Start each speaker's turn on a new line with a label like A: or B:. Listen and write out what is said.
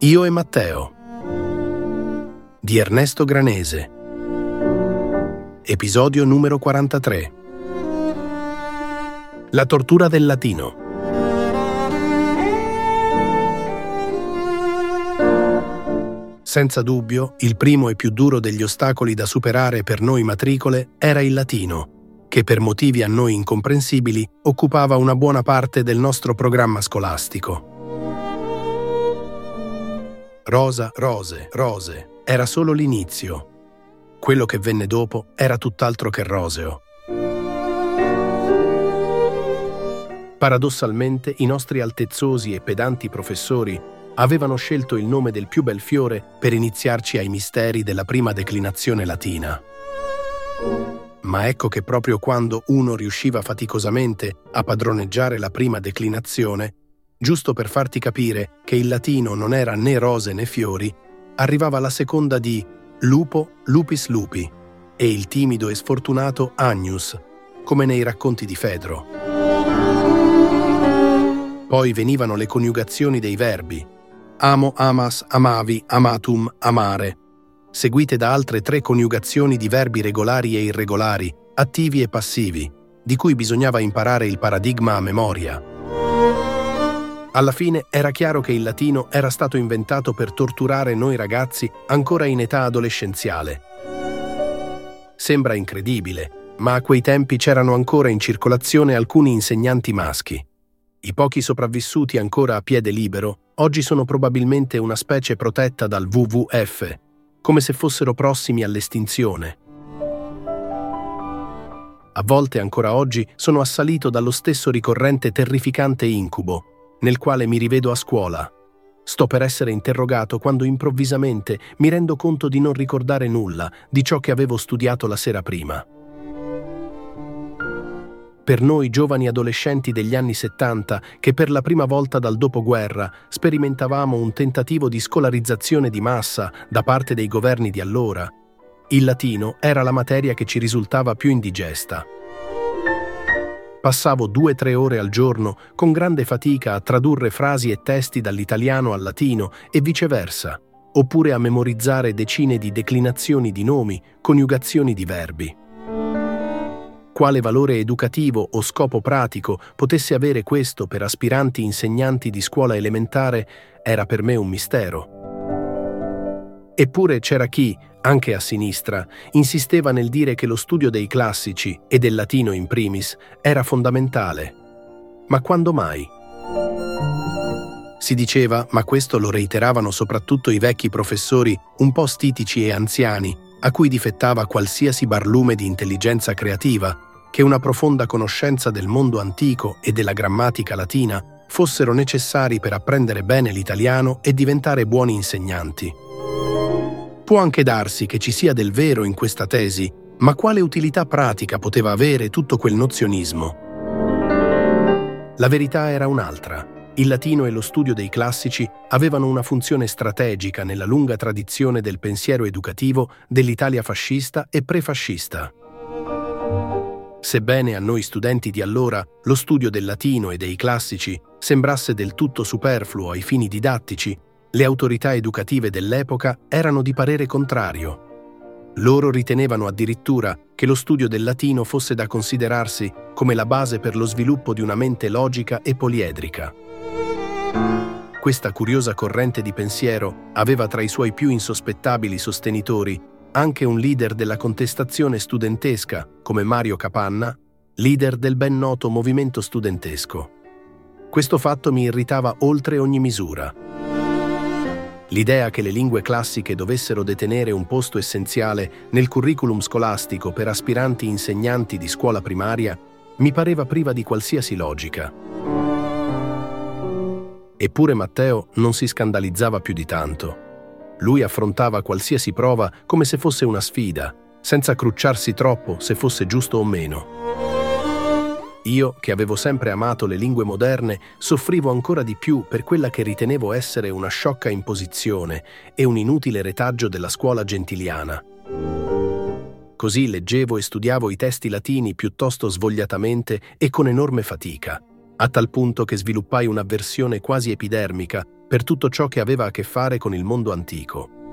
A: Io e Matteo di Ernesto Granese. Episodio numero 43. La tortura del latino. Senza dubbio, il primo e più duro degli ostacoli da superare per noi matricole era il latino, che per motivi a noi incomprensibili occupava una buona parte del nostro programma scolastico. Rosa, rose, rose, era solo l'inizio. Quello che venne dopo era tutt'altro che roseo. Paradossalmente, i nostri altezzosi e pedanti professori avevano scelto il nome del più bel fiore per iniziarci ai misteri della prima declinazione latina. Ma ecco che proprio quando uno riusciva faticosamente a padroneggiare la prima declinazione, giusto per farti capire che il latino non era né rose né fiori, arrivava la seconda di lupo, lupis lupi e il timido e sfortunato agnus, come nei racconti di Fedro. Poi venivano le coniugazioni dei verbi amo, amas, amavi, amatum, amare, seguite da altre 3 coniugazioni di verbi regolari e irregolari, attivi e passivi, di cui bisognava imparare il paradigma a memoria. Alla fine era chiaro che il latino era stato inventato per torturare noi ragazzi ancora in età adolescenziale. Sembra incredibile, ma a quei tempi c'erano ancora in circolazione alcuni insegnanti maschi. I pochi sopravvissuti ancora a piede libero oggi sono probabilmente una specie protetta dal WWF, come se fossero prossimi all'estinzione. A volte ancora oggi sono assalito dallo stesso ricorrente terrificante incubo, nel quale mi rivedo a scuola. Sto per essere interrogato quando improvvisamente mi rendo conto di non ricordare nulla di ciò che avevo studiato la sera prima. Per noi giovani adolescenti degli anni 70, che per la prima volta dal dopoguerra sperimentavamo un tentativo di scolarizzazione di massa da parte dei governi di allora, il latino era la materia che ci risultava più indigesta. Passavo 2-3 ore al giorno con grande fatica a tradurre frasi e testi dall'italiano al latino e viceversa, oppure a memorizzare decine di declinazioni di nomi, coniugazioni di verbi. Quale valore educativo o scopo pratico potesse avere questo per aspiranti insegnanti di scuola elementare era per me un mistero. Eppure c'era chi, anche a sinistra, insisteva nel dire che lo studio dei classici, e del latino in primis, era fondamentale. Ma quando mai? Si diceva, ma questo lo reiteravano soprattutto i vecchi professori un po' stitici e anziani, a cui difettava qualsiasi barlume di intelligenza creativa, che una profonda conoscenza del mondo antico e della grammatica latina fossero necessari per apprendere bene l'italiano e diventare buoni insegnanti. Può anche darsi che ci sia del vero in questa tesi, ma quale utilità pratica poteva avere tutto quel nozionismo? La verità era un'altra. Il latino e lo studio dei classici avevano una funzione strategica nella lunga tradizione del pensiero educativo dell'Italia fascista e prefascista. Sebbene a noi studenti di allora lo studio del latino e dei classici sembrasse del tutto superfluo ai fini didattici, le autorità educative dell'epoca erano di parere contrario. Loro ritenevano addirittura che lo studio del latino fosse da considerarsi come la base per lo sviluppo di una mente logica e poliedrica. Questa curiosa corrente di pensiero aveva tra i suoi più insospettabili sostenitori anche un leader della contestazione studentesca, come Mario Capanna, leader del ben noto movimento studentesco. Questo fatto mi irritava oltre ogni misura. L'idea che le lingue classiche dovessero detenere un posto essenziale nel curriculum scolastico per aspiranti insegnanti di scuola primaria mi pareva priva di qualsiasi logica. Eppure Matteo non si scandalizzava più di tanto. Lui affrontava qualsiasi prova come se fosse una sfida, senza crucciarsi troppo se fosse giusto o meno. Io, che avevo sempre amato le lingue moderne, soffrivo ancora di più per quella che ritenevo essere una sciocca imposizione e un inutile retaggio della scuola gentiliana. Così leggevo e studiavo i testi latini piuttosto svogliatamente e con enorme fatica, a tal punto che sviluppai un'avversione quasi epidermica per tutto ciò che aveva a che fare con il mondo antico.